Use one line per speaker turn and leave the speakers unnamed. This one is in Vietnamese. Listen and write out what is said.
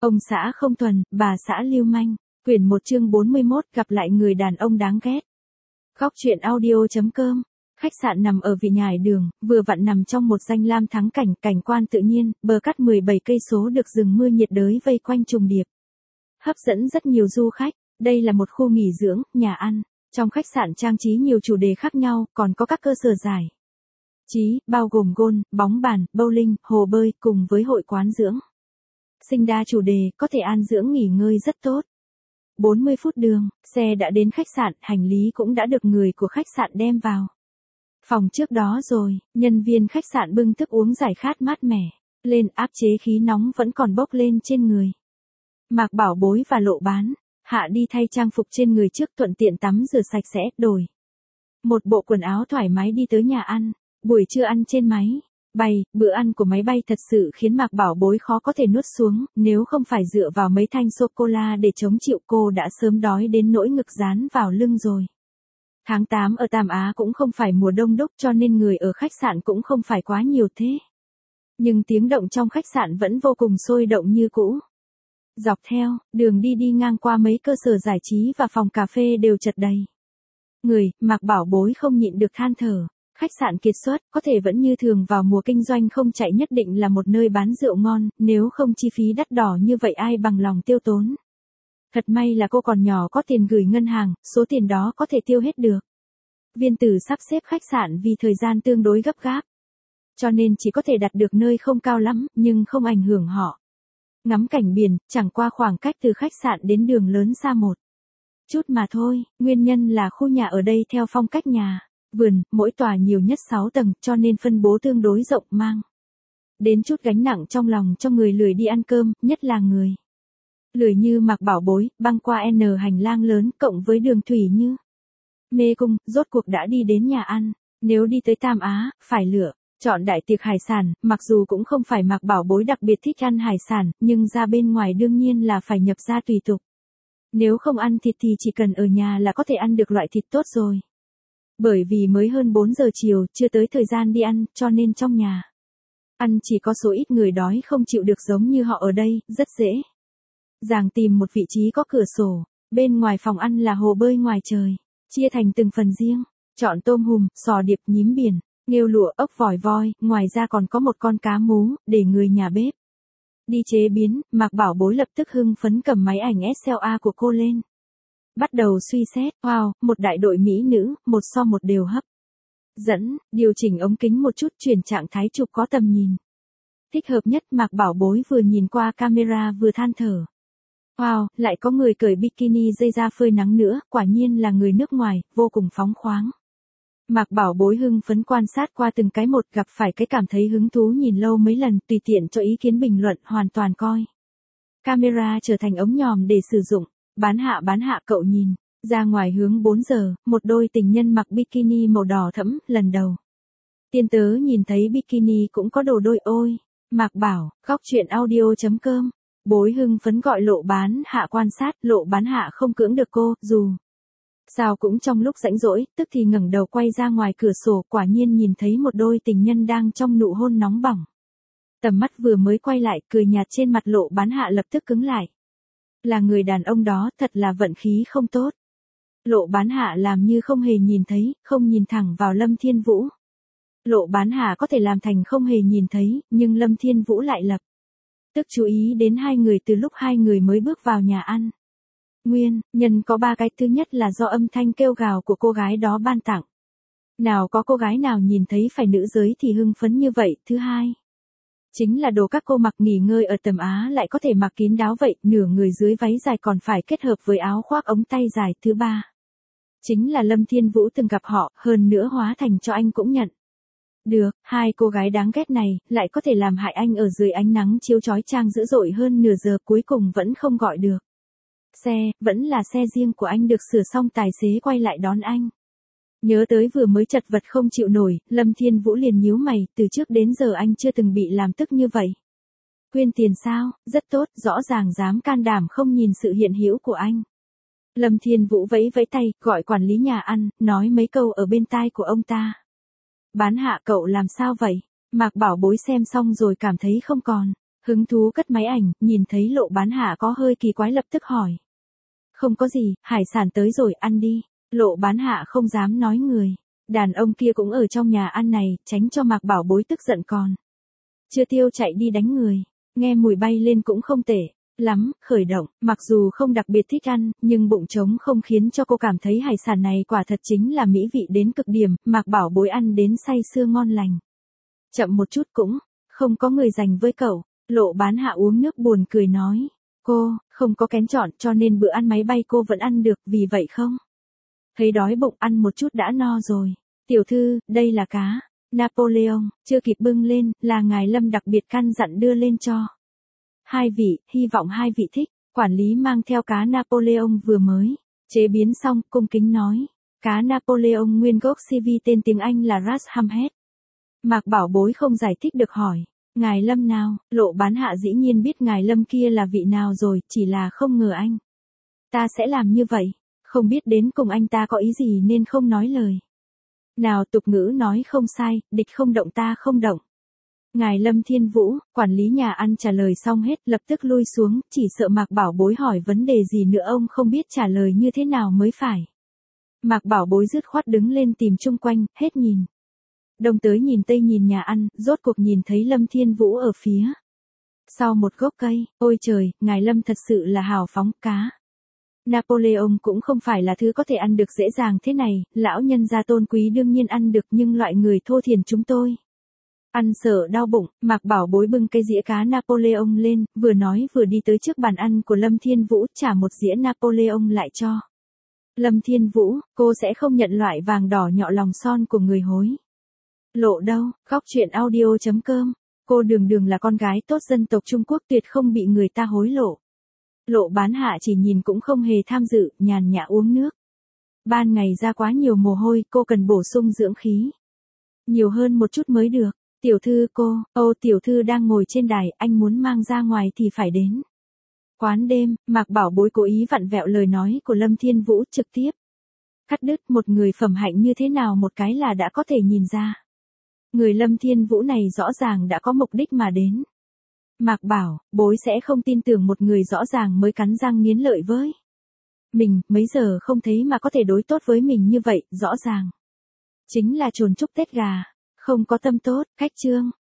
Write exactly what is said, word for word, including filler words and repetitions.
Ông xã không thuần, bà xã lưu manh. Quyển một chương bốn mươi mốt gặp lại người đàn ông đáng ghét. Góc truyện audio.com. Khách sạn nằm ở vị nhải đường, vừa vặn nằm trong một danh lam thắng cảnh, cảnh quan tự nhiên, bờ cát mười bảy cây số được rừng mưa nhiệt đới vây quanh trùng điệp. Hấp dẫn rất nhiều du khách. Đây là một khu nghỉ dưỡng, nhà ăn. Trong khách sạn trang trí nhiều chủ đề khác nhau, còn có các cơ sở giải trí, bao gồm golf, bóng bàn, bowling, hồ bơi, cùng với hội quán dưỡng sinh đa chủ đề, có thể an dưỡng nghỉ ngơi rất tốt. bốn mươi phút đường, xe đã đến khách sạn, hành lý cũng đã được người của khách sạn đem vào phòng trước đó rồi. Nhân viên khách sạn bưng thức uống giải khát mát mẻ lên, áp chế khí nóng vẫn còn bốc lên trên người. Mạc Bảo Bối và Lộ Bán Hạ đi thay trang phục trên người trước, thuận tiện tắm rửa sạch sẽ, đổi một bộ quần áo thoải mái đi tới nhà ăn. Buổi trưa ăn trên máy bay, bữa ăn của máy bay thật sự khiến Mạc Bảo Bối khó có thể nuốt xuống, nếu không phải dựa vào mấy thanh sô-cô-la để chống chịu cô đã sớm đói đến nỗi ngực dán vào lưng rồi. Tháng tám ở Tam Á cũng không phải mùa đông đúc cho nên người ở khách sạn cũng không phải quá nhiều thế. Nhưng tiếng động trong khách sạn vẫn vô cùng sôi động như cũ. Dọc theo đường đi đi ngang qua mấy cơ sở giải trí và phòng cà phê đều chật đầy người, Mạc Bảo Bối không nhịn được than thở. Khách sạn kiệt xuất, có thể vẫn như thường vào mùa kinh doanh không chạy nhất định là một nơi bán rượu ngon, nếu không chi phí đắt đỏ như vậy ai bằng lòng tiêu tốn. Thật may là cô còn nhỏ có tiền gửi ngân hàng, số tiền đó có thể tiêu hết được. Viên Tử sắp xếp khách sạn vì thời gian tương đối gấp gáp, cho nên chỉ có thể đặt được nơi không cao lắm, nhưng không ảnh hưởng họ ngắm cảnh biển, chẳng qua khoảng cách từ khách sạn đến đường lớn xa một chút mà thôi. Nguyên nhân là khu nhà ở đây theo phong cách nhà vườn, mỗi tòa nhiều nhất sáu tầng, cho nên phân bố tương đối rộng, mang đến chút gánh nặng trong lòng cho người lười đi ăn cơm, nhất là người lười như Mạc Bảo Bối. Băng qua N hành lang lớn cộng với đường thủy như mê cung, rốt cuộc đã đi đến nhà ăn. Nếu đi tới Tam Á, phải lựa chọn đại tiệc hải sản, mặc dù cũng không phải Mạc Bảo Bối đặc biệt thích ăn hải sản, nhưng ra bên ngoài đương nhiên là phải nhập gia tùy tục. Nếu không ăn thịt thì chỉ cần ở nhà là có thể ăn được loại thịt tốt rồi. Bởi vì mới hơn bốn giờ chiều, chưa tới thời gian đi ăn, cho nên trong nhà ăn chỉ có số ít người đói không chịu được giống như họ ở đây, rất dễ dàng tìm một vị trí có cửa sổ. Bên ngoài phòng ăn là hồ bơi ngoài trời, chia thành từng phần riêng, chọn tôm hùm, sò điệp, nhím biển, nghêu lụa, ốc vòi voi, ngoài ra còn có một con cá mú, để người nhà bếp đi chế biến. Mạc Bảo Bối lập tức hưng phấn cầm máy ảnh ét lờ a của cô lên, bắt đầu suy xét. Wow, một đại đội mỹ nữ, một so một đều hấp dẫn. Điều chỉnh ống kính một chút, chuyển trạng thái chụp có tầm nhìn thích hợp nhất. Mạc Bảo Bối vừa nhìn qua camera vừa than thở. Wow, lại có người cởi bikini dây ra phơi nắng nữa, quả nhiên là người nước ngoài, vô cùng phóng khoáng. Mạc Bảo Bối hưng phấn quan sát qua từng cái một, gặp phải cái cảm thấy hứng thú nhìn lâu mấy lần, tùy tiện cho ý kiến bình luận, hoàn toàn coi camera trở thành ống nhòm để sử dụng. Bán Hạ bán Hạ cậu nhìn ra ngoài hướng bốn giờ, một đôi tình nhân mặc bikini màu đỏ thẫm, lần đầu tiên tớ nhìn thấy bikini cũng có đồ đôi. Ôi, Mạc Bảo, góc truyện audio.com. Bối hưng phấn gọi Lộ Bán Hạ quan sát. Lộ Bán Hạ không cưỡng được cô, dù sao cũng trong lúc rảnh rỗi, tức thì ngẩng đầu quay ra ngoài cửa sổ, quả nhiên nhìn thấy một đôi tình nhân đang trong nụ hôn nóng bỏng. Tầm mắt vừa mới quay lại, cười nhạt trên mặt Lộ Bán Hạ lập tức cứng lại. Là người đàn ông đó, thật là vận khí không tốt. Lộ Bán Hạ làm như không hề nhìn thấy, không nhìn thẳng vào Lâm Thiên Vũ. Lộ Bán Hạ có thể làm thành không hề nhìn thấy, nhưng Lâm Thiên Vũ lại lập tức chú ý đến hai người từ lúc hai người mới bước vào nhà ăn. Nguyên nhân có ba cái. Thứ nhất là do âm thanh kêu gào của cô gái đó ban tặng. Nào có cô gái nào nhìn thấy phải nữ giới thì hưng phấn như vậy. Thứ hai chính là đồ các cô mặc nghỉ ngơi ở Tam Á lại có thể mặc kín đáo vậy, nửa người dưới váy dài còn phải kết hợp với áo khoác ống tay dài. Thứ ba chính là Lâm Thiên Vũ từng gặp họ, hơn nữa hóa thành cho anh cũng nhận được, hai cô gái đáng ghét này lại có thể làm hại anh ở dưới ánh nắng chiếu chói chang dữ dội hơn nửa giờ, cuối cùng vẫn không gọi được xe, vẫn là xe riêng của anh được sửa xong, tài xế quay lại đón anh. Nhớ tới vừa mới chật vật không chịu nổi, Lâm Thiên Vũ liền nhíu mày, từ trước đến giờ anh chưa từng bị làm tức như vậy. Quyên tiền sao? Rất tốt, rõ ràng dám can đảm không nhìn sự hiện hữu của anh. Lâm Thiên Vũ vẫy vẫy tay, gọi quản lý nhà ăn, nói mấy câu ở bên tai của ông ta. Bán Hạ cậu làm sao vậy? Mạc Bảo Bối xem xong rồi cảm thấy không còn Hứng thú cất máy ảnh, nhìn thấy Lộ Bán Hạ có hơi kỳ quái lập tức hỏi. Không có gì, hải sản tới rồi, ăn đi. Lộ Bán Hạ không dám nói người. Đàn ông kia cũng ở trong nhà ăn này, tránh cho Mạc Bảo Bối tức giận còn. Chưa tiêu chạy đi đánh người. Nghe mùi bay lên cũng không tệ lắm, khởi động, mặc dù không đặc biệt thích ăn, nhưng bụng trống không khiến cho cô cảm thấy hải sản này quả thật chính là mỹ vị đến cực điểm, Mạc Bảo Bối ăn đến say sưa ngon lành. Chậm một chút cũng, không có người dành với cậu. Lộ Bán Hạ uống nước buồn cười nói. Cô, không có kén chọn cho nên bữa ăn máy bay cô vẫn ăn được, vì vậy không? Thấy đói bụng ăn một chút đã no rồi. Tiểu thư, đây là cá Napoleon, chưa kịp bưng lên, là ngài Lâm đặc biệt căn dặn đưa lên cho hai vị, hy vọng hai vị thích. Quản lý mang theo cá Napoleon vừa mới chế biến xong, cung kính nói. Cá Napoleon nguyên gốc xê vê tên tiếng Anh là Ras Hamhead. Mạc Bảo Bối không giải thích được hỏi. Ngài Lâm nào? Lộ Bán Hạ dĩ nhiên biết ngài Lâm kia là vị nào rồi, chỉ là không ngờ anh ta sẽ làm như vậy. Không biết đến cùng anh ta có ý gì nên không nói lời. Nào tục ngữ nói không sai, địch không động ta không động. Ngài Lâm Thiên Vũ, quản lý nhà ăn trả lời xong hết, lập tức lui xuống, chỉ sợ Mạc Bảo Bối hỏi vấn đề gì nữa ông không biết trả lời như thế nào mới phải. Mạc Bảo Bối dứt khoát đứng lên tìm chung quanh, hết nhìn đông tới nhìn tây nhìn nhà ăn, rốt cuộc nhìn thấy Lâm Thiên Vũ ở phía sau một gốc cây. Ôi trời, ngài Lâm thật sự là hào phóng. Cá Napoleon cũng không phải là thứ có thể ăn được dễ dàng thế này, lão nhân gia tôn quý đương nhiên ăn được nhưng loại người thô thiển chúng tôi ăn sợ đau bụng. Mạc Bảo Bối bưng cây dĩa cá Napoleon lên, vừa nói vừa đi tới trước bàn ăn của Lâm Thiên Vũ, trả một dĩa Napoleon lại cho Lâm Thiên Vũ. Cô sẽ không nhận loại vàng đỏ nhọ lòng son của người hối lộ đâu. Góc truyện audio chấm com. Cô Đường Đường là con gái tốt dân tộc Trung Quốc, tuyệt không bị người ta hối lộ. Lộ Bán Hạ chỉ nhìn cũng không hề tham dự, nhàn nhã uống nước. Ban ngày ra quá nhiều mồ hôi, cô cần bổ sung dưỡng khí nhiều hơn một chút mới được. Tiểu thư cô, ô tiểu thư đang ngồi trên đài, anh muốn mang ra ngoài thì phải đến quán đêm. Mạc Bảo Bối cố ý vặn vẹo lời nói của Lâm Thiên Vũ, trực tiếp cắt đứt. Một người phẩm hạnh như thế nào một cái là đã có thể nhìn ra. Người Lâm Thiên Vũ này rõ ràng đã có mục đích mà đến. Mạc Bảo Bối sẽ không tin tưởng một người rõ ràng mới cắn răng nghiến lợi với mình, mấy giờ không thấy mà có thể đối tốt với mình như vậy, rõ ràng chính là trồn chúc Tết gà, không có tâm tốt. Khách trương.